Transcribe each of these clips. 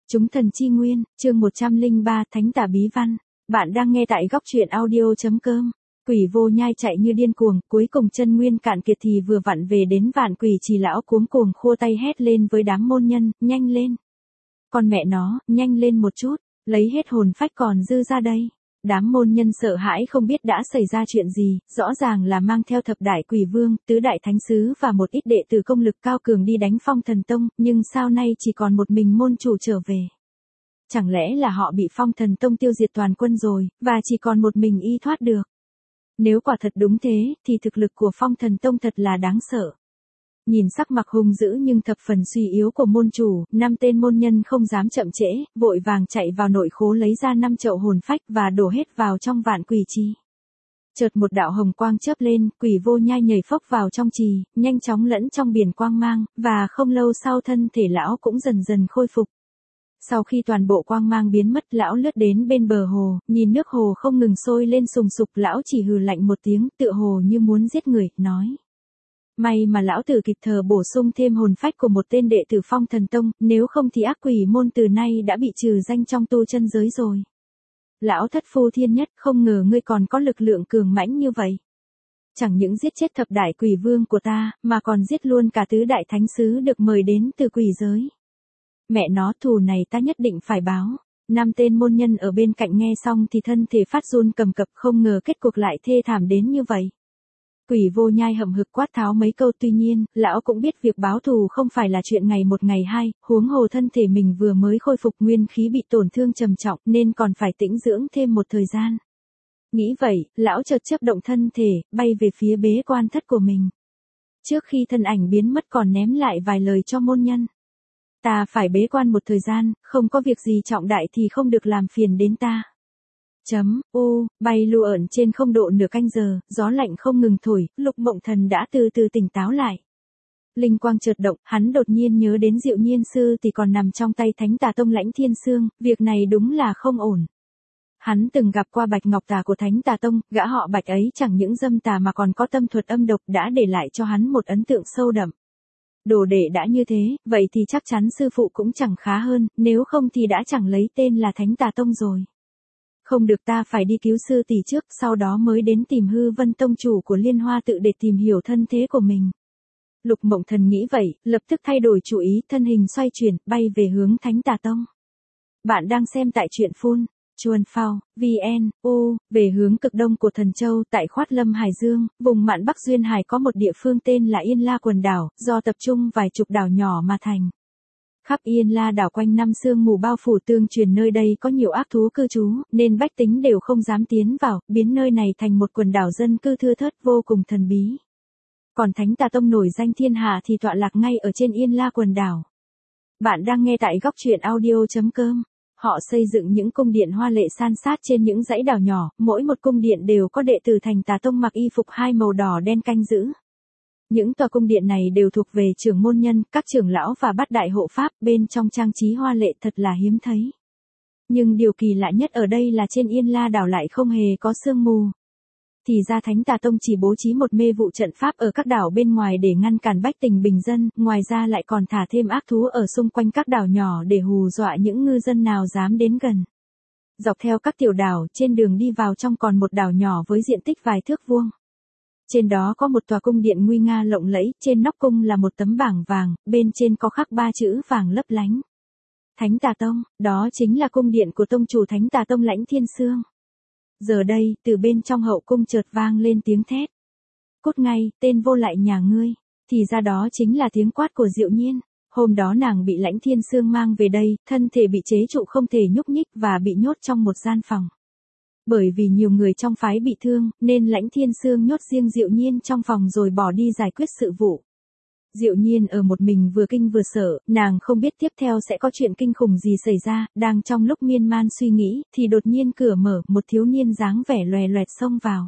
Chúng thần chi nguyên, chương 103 Thánh tả bí văn. Bạn đang nghe tại góc truyện audio.com. Quỷ vô nhai chạy như điên cuồng, cuối cùng chân nguyên cạn kiệt thì vừa vặn về đến Vạn Quỷ Trì. Lão cuống cuồng khua tay hét lên với đám môn nhân, nhanh lên. Con mẹ nó, nhanh lên một chút, lấy hết hồn phách còn dư ra đây. Đám môn nhân sợ hãi không biết đã xảy ra chuyện gì, rõ ràng là mang theo thập đại quỷ vương, tứ đại thánh sứ và một ít đệ tử công lực cao cường đi đánh Phong Thần Tông, nhưng sao nay chỉ còn một mình môn chủ trở về. Chẳng lẽ là họ bị Phong Thần Tông tiêu diệt toàn quân rồi, và chỉ còn một mình y thoát được. Nếu quả thật đúng thế, thì thực lực của Phong Thần Tông thật là đáng sợ. Nhìn sắc mặt hung dữ nhưng thập phần suy yếu của môn chủ, 5 tên môn nhân không dám chậm trễ, vội vàng chạy vào nội khố lấy ra 5 chậu hồn phách và đổ hết vào trong Vạn Quỷ Trì. Chợt một đạo hồng quang chớp lên, quỷ vô nhai nhảy phốc vào trong trì, nhanh chóng lẫn trong biển quang mang, và không lâu sau thân thể lão cũng dần dần khôi phục. Sau khi toàn bộ quang mang biến mất, lão lướt đến bên bờ hồ, nhìn nước hồ không ngừng sôi lên sùng sục, lão chỉ hừ lạnh một tiếng, tựa hồ như muốn giết người, nói. May mà lão tử kịp thời bổ sung thêm hồn phách của một tên đệ tử Phong Thần Tông, nếu không thì ác quỷ môn từ nay đã bị trừ danh trong tu chân giới rồi. Lão thất phu thiên nhất, không ngờ ngươi còn có lực lượng cường mãnh như vậy. Chẳng những giết chết thập đại quỷ vương của ta, mà còn giết luôn cả tứ đại thánh sứ được mời đến từ quỷ giới. Mẹ nó, thù này ta nhất định phải báo. 5 tên môn nhân ở bên cạnh nghe xong thì thân thể phát run cầm cập, không ngờ kết cuộc lại thê thảm đến như vậy. Quỷ vô nhai hậm hực quát tháo mấy câu, tuy nhiên, lão cũng biết việc báo thù không phải là chuyện ngày một ngày hai, huống hồ thân thể mình vừa mới khôi phục, nguyên khí bị tổn thương trầm trọng nên còn phải tĩnh dưỡng thêm một thời gian. Nghĩ vậy, lão chợt chớp động thân thể, bay về phía bế quan thất của mình. Trước khi thân ảnh biến mất còn ném lại vài lời cho môn nhân. Ta phải bế quan một thời gian, không có việc gì trọng đại thì không được làm phiền đến ta. Bay lù ẩn trên không độ nửa canh giờ, gió lạnh không ngừng thổi, Lục Mộng Thần đã từ từ tỉnh táo lại. Linh quang chợt động, hắn đột nhiên nhớ đến Diệu Nhiên sư thì còn nằm trong tay Thánh Tà Tông Lãnh Thiên Xương, việc này đúng là không ổn. Hắn từng gặp qua Bạch Ngọc Tà của Thánh Tà Tông, gã họ Bạch ấy chẳng những dâm tà mà còn có tâm thuật âm độc, đã để lại cho hắn một ấn tượng sâu đậm. Đồ đệ đã như thế, vậy thì chắc chắn sư phụ cũng chẳng khá hơn, nếu không thì đã chẳng lấy tên là Thánh Tà Tông rồi. Không được, ta phải đi cứu sư tỷ trước, sau đó mới đến tìm Hư Vân Tông chủ của Liên Hoa tự để tìm hiểu thân thế của mình. Lục Mộng Thần nghĩ vậy, lập tức thay đổi chủ ý, thân hình xoay chuyển, bay về hướng Thánh Tà Tông. Bạn đang xem tại truyện Phun, Chuan Phao, VN, về hướng cực đông của Thần Châu, tại Khoát Lâm Hải Dương, vùng mạn Bắc Duyên Hải có một địa phương tên là Yên La quần đảo, do tập trung vài chục đảo nhỏ mà thành. Khắp Yên La đảo quanh năm sương mù bao phủ, tương truyền nơi đây có nhiều ác thú cư trú, nên bách tính đều không dám tiến vào, biến nơi này thành một quần đảo dân cư thưa thớt vô cùng thần bí. Còn Thánh Tà Tông nổi danh thiên hạ thì tọa lạc ngay ở trên Yên La quần đảo. Bạn đang nghe tại góc truyện audio.com. Họ xây dựng những cung điện hoa lệ san sát trên những dãy đảo nhỏ, mỗi một cung điện đều có đệ tử Thánh Tà Tông mặc y phục hai màu đỏ đen canh giữ. Những tòa cung điện này đều thuộc về trưởng môn nhân, các trưởng lão và bát đại hộ pháp, bên trong trang trí hoa lệ thật là hiếm thấy. Nhưng điều kỳ lạ nhất ở đây là trên Yên La đảo lại không hề có sương mù. Thì ra Thánh Tà Tông chỉ bố trí một mê vụ trận pháp ở các đảo bên ngoài để ngăn cản bách tính bình dân, ngoài ra lại còn thả thêm ác thú ở xung quanh các đảo nhỏ để hù dọa những ngư dân nào dám đến gần. Dọc theo các tiểu đảo, trên đường đi vào trong còn một đảo nhỏ với diện tích vài thước vuông. Trên đó có một tòa cung điện nguy nga lộng lẫy, trên nóc cung là một tấm bảng vàng, bên trên có khắc 3 chữ vàng lấp lánh. Thánh Tà Tông, đó chính là cung điện của tông chủ Thánh Tà Tông Lãnh Thiên Xương. Giờ đây, từ bên trong hậu cung chợt vang lên tiếng thét. Cút ngay, tên vô lại nhà ngươi. Thì ra đó chính là tiếng quát của Diệu Nhiên. Hôm đó nàng bị Lãnh Thiên Xương mang về đây, thân thể bị chế trụ không thể nhúc nhích và bị nhốt trong một gian phòng. Bởi vì nhiều người trong phái bị thương, nên Lãnh Thiên Xương nhốt riêng Diệu Nhiên trong phòng rồi bỏ đi giải quyết sự vụ. Diệu Nhiên ở một mình vừa kinh vừa sợ, nàng không biết tiếp theo sẽ có chuyện kinh khủng gì xảy ra, đang trong lúc miên man suy nghĩ, thì đột nhiên cửa mở, một thiếu niên dáng vẻ loè loẹt xông vào.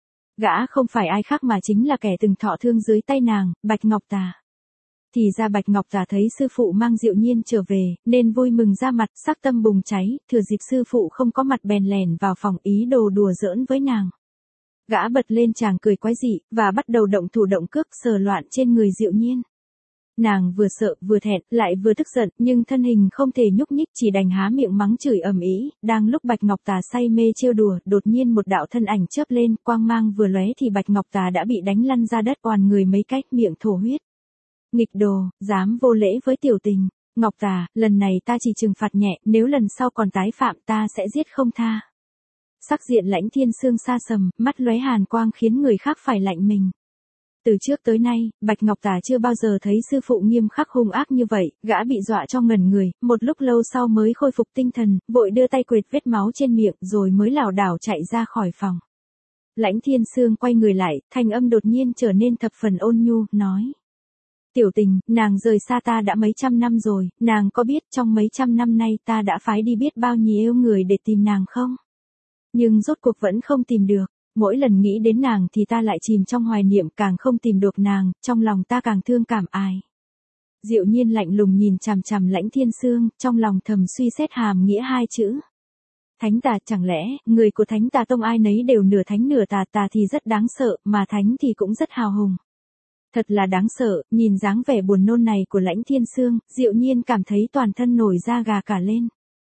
Gã không phải ai khác mà chính là kẻ từng thọ thương dưới tay nàng, Bạch Ngọc Tà. Thì ra Bạch Ngọc Tà thấy sư phụ mang Diệu Nhiên trở về, nên vui mừng ra mặt, sắc tâm bùng cháy, thừa dịp sư phụ không có mặt bèn lèn vào phòng ý đồ đùa giỡn với nàng. Gã bật lên tràng cười quái dị, và bắt đầu động thủ động cước sờ loạn trên người Diệu Nhiên. Nàng vừa sợ, vừa thẹn, lại vừa tức giận, nhưng thân hình không thể nhúc nhích, chỉ đành há miệng mắng chửi ầm ĩ. Đang lúc Bạch Ngọc Tà say mê trêu đùa, đột nhiên một đạo thân ảnh chớp lên, quang mang vừa lóe thì Bạch Ngọc Tà đã bị đánh lăn ra đất, oàn người mấy cách, miệng thổ huyết. Nghịch đồ, dám vô lễ với tiểu tình. Ngọc Tà, lần này ta chỉ trừng phạt nhẹ, nếu lần sau còn tái phạm ta sẽ giết không tha. Sắc diện Lãnh Thiên Sương xa sầm, mắt lóe hàn quang khiến người khác phải lạnh mình. Từ trước tới nay, Bạch Ngọc Tà chưa bao giờ thấy sư phụ nghiêm khắc hung ác như vậy, gã bị dọa cho ngẩn người, một lúc lâu sau mới khôi phục tinh thần, vội đưa tay quệt vết máu trên miệng rồi mới lảo đảo chạy ra khỏi phòng. Lãnh Thiên Sương quay người lại, thanh âm đột nhiên trở nên thập phần ôn nhu, nói. Tiểu tình, nàng rời xa ta đã mấy trăm năm rồi, nàng có biết trong mấy trăm năm nay ta đã phái đi biết bao nhiêu người để tìm nàng không? Nhưng rốt cuộc vẫn không tìm được. Mỗi lần nghĩ đến nàng thì ta lại chìm trong hoài niệm, càng không tìm được nàng, trong lòng ta càng thương cảm ai. Diệu Nhiên lạnh lùng nhìn chằm chằm Lãnh Thiên Sương, trong lòng thầm suy xét hàm nghĩa hai chữ. Thánh tà, chẳng lẽ, người của Thánh Tà Tông ai nấy đều nửa thánh nửa tà, tà thì rất đáng sợ, mà thánh thì cũng rất hào hùng. Thật là đáng sợ, nhìn dáng vẻ buồn nôn này của Lãnh Thiên Sương, Diệu Nhiên cảm thấy toàn thân nổi da gà cả lên.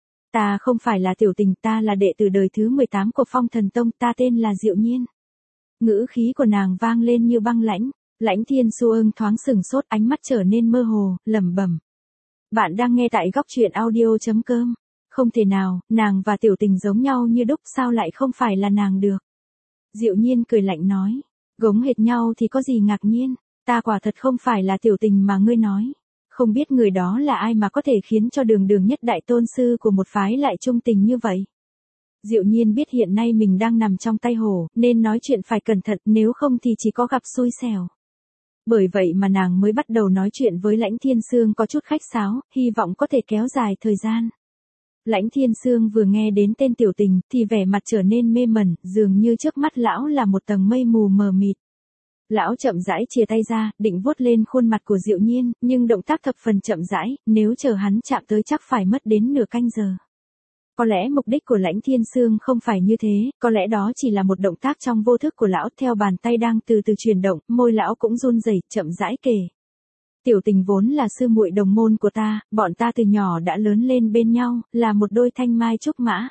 Ta không phải là tiểu tình, ta là đệ tử đời thứ 18 của Phong Thần Tông, ta tên là Diệu Nhiên. Ngữ khí của nàng vang lên như băng lãnh. Lãnh Thiên Sương thoáng sừng sốt, ánh mắt trở nên mơ hồ, lẩm bẩm. Bạn đang nghe tại góc truyện audio.com. Không thể nào, nàng và tiểu tình giống nhau như đúc, sao lại không phải là nàng được. Diệu Nhiên cười lạnh nói. Gống hệt nhau thì có gì ngạc nhiên, ta quả thật không phải là tiểu tình mà ngươi nói. Không biết người đó là ai mà có thể khiến cho Đường Đường nhất đại tôn sư của một phái lại trung tình như vậy. Diệu Nhiên biết hiện nay mình đang nằm trong tay hổ, nên nói chuyện phải cẩn thận, nếu không thì chỉ có gặp xui xẻo. Bởi vậy mà nàng mới bắt đầu nói chuyện với Lãnh Thiên Sương có chút khách sáo, hy vọng có thể kéo dài thời gian. Lãnh Thiên Sương vừa nghe đến tên tiểu tình, thì vẻ mặt trở nên mê mẩn, dường như trước mắt lão là một tầng mây mù mờ mịt. Lão chậm rãi chia tay ra, định vuốt lên khuôn mặt của Diệu Nhiên, nhưng động tác thập phần chậm rãi, nếu chờ hắn chạm tới chắc phải mất đến nửa canh giờ. Có lẽ mục đích của Lãnh Thiên Sương không phải như thế, có lẽ đó chỉ là một động tác trong vô thức của lão, theo bàn tay đang từ từ chuyển động, môi lão cũng run rẩy, chậm rãi kể. Tiểu tình vốn là sư muội đồng môn của ta, bọn ta từ nhỏ đã lớn lên bên nhau, là một đôi thanh mai trúc mã.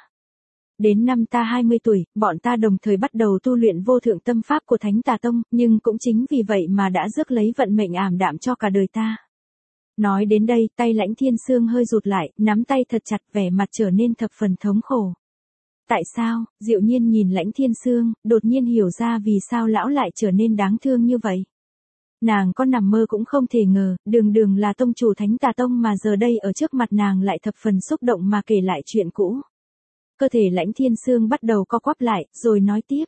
Đến năm ta 20 tuổi, bọn ta đồng thời bắt đầu tu luyện vô thượng tâm pháp của Thánh Tà Tông, nhưng cũng chính vì vậy mà đã rước lấy vận mệnh ảm đạm cho cả đời ta. Nói đến đây, tay Lãnh Thiên Sương hơi rụt lại, nắm tay thật chặt, vẻ mặt trở nên thập phần thống khổ. Tại sao? Diệu Nhiên nhìn Lãnh Thiên Sương, đột nhiên hiểu ra vì sao lão lại trở nên đáng thương như vậy. Nàng có nằm mơ cũng không thể ngờ, Đường Đường là tông chủ Thánh Tà Tông mà giờ đây ở trước mặt nàng lại thập phần xúc động mà kể lại chuyện cũ. Cơ thể Lãnh Thiên Sương bắt đầu co quắp lại, rồi nói tiếp.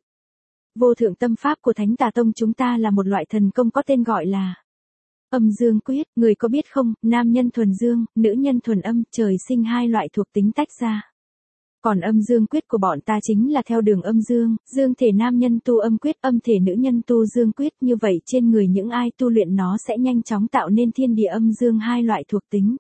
Vô thượng tâm pháp của Thánh Tà Tông chúng ta là một loại thần công có tên gọi là Âm Dương Quyết, người có biết không, nam nhân thuần dương, nữ nhân thuần âm, trời sinh hai loại thuộc tính tách ra. Còn Âm Dương Quyết của bọn ta chính là theo đường âm dương, dương thể nam nhân tu âm quyết, âm thể nữ nhân tu dương quyết, như vậy trên người những ai tu luyện nó sẽ nhanh chóng tạo nên thiên địa âm dương hai loại thuộc tính.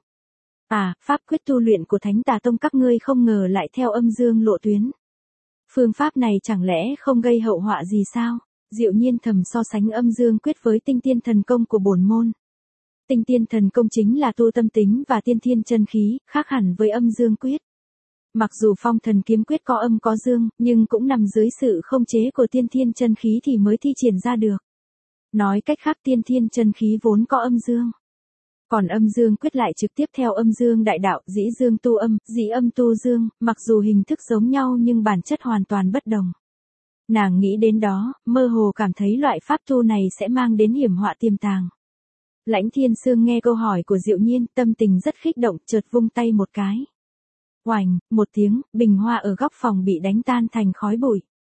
À, pháp quyết tu luyện của Thánh Tà Tông các ngươi không ngờ lại theo âm dương lộ tuyến. Phương pháp này chẳng lẽ không gây hậu họa gì sao? Diệu Nhiên thầm so sánh âm dương quyết với tinh tiên thần công của bổn môn. Tinh tiên thần công chính là tu tâm tính và tiên thiên chân khí, khác hẳn với âm dương quyết. Mặc dù Phong Thần Kiếm Quyết có âm có dương, nhưng cũng nằm dưới sự không chế của tiên thiên chân khí thì mới thi triển ra được. Nói cách khác tiên thiên chân khí vốn có âm dương. Còn âm dương quyết lại trực tiếp theo âm dương đại đạo, dĩ dương tu âm, dĩ âm tu dương, mặc dù hình thức giống nhau nhưng bản chất hoàn toàn bất đồng. Nàng nghĩ đến đó, mơ hồ cảm thấy loại pháp tu này sẽ mang đến hiểm họa tiềm tàng. Lãnh Thiên Sương nghe câu hỏi của Diệu Nhiên, tâm tình rất kích động, chợt vung tay một cái. Oành, một tiếng, bình hoa ở góc phòng bị đánh tan thành khói bụi.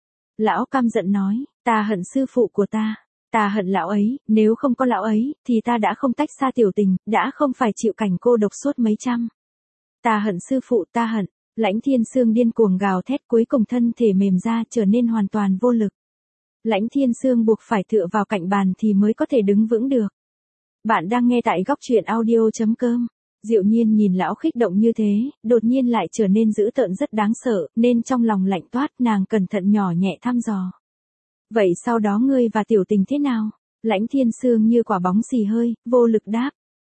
Lão căm giận nói, ta hận sư phụ của ta. Ta hận lão ấy, nếu không có lão ấy, thì ta đã không tách xa tiểu tình, đã không phải chịu cảnh cô độc suốt mấy trăm. Ta hận sư phụ, ta hận. Lãnh Thiên Sương điên cuồng gào thét, cuối cùng thân thể mềm ra trở nên hoàn toàn vô lực. Lãnh Thiên Sương buộc phải tựa vào cạnh bàn thì mới có thể đứng vững được. Bạn đang nghe tại góc truyện audio.com. Diệu Nhiên nhìn lão kích động như thế, đột nhiên lại trở nên dữ tợn rất đáng sợ, nên trong lòng lạnh toát, nàng cẩn thận nhỏ nhẹ thăm dò. Vậy sau đó ngươi và tiểu tình thế nào? Lãnh Thiên Sương như quả bóng xì hơi, vô lực đáp.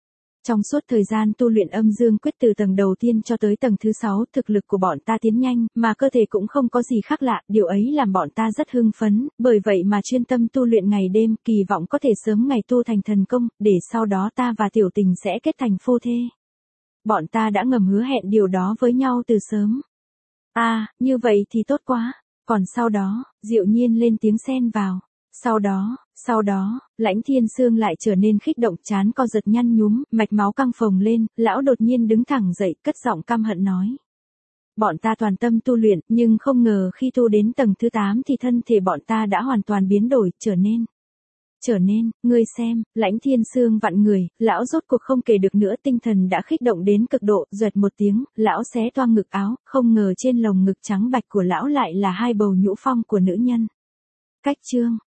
Trong suốt thời gian tu luyện âm dương quyết từ tầng đầu tiên cho tới tầng thứ 6, thực lực của bọn ta tiến nhanh, mà cơ thể cũng không có gì khác lạ, điều ấy làm bọn ta rất hưng phấn, bởi vậy mà chuyên tâm tu luyện ngày đêm, kỳ vọng có thể sớm ngày tu thành thần công, để sau đó ta và tiểu tình sẽ kết thành phu thê. Bọn ta đã ngầm hứa hẹn điều đó với nhau từ sớm. À, như vậy thì tốt quá. Còn sau đó, Diệu Nhiên lên tiếng xen vào. Sau đó, Lãnh Thiên Sương lại trở nên kích động, trán co giật nhăn nhúm, mạch máu căng phồng lên, lão đột nhiên đứng thẳng dậy, cất giọng căm hận nói. Bọn ta toàn tâm tu luyện, nhưng không ngờ khi tu đến tầng thứ 8 thì thân thể bọn ta đã hoàn toàn biến đổi, trở nên, ngươi xem, Lãnh Thiên Sương vặn người, lão rốt cuộc không kể được nữa, tinh thần đã kích động đến cực độ, duệt một tiếng, lão xé toang ngực áo, không ngờ trên lồng ngực trắng bạch của lão lại là 2 bầu nhũ phong của nữ nhân. Cách chương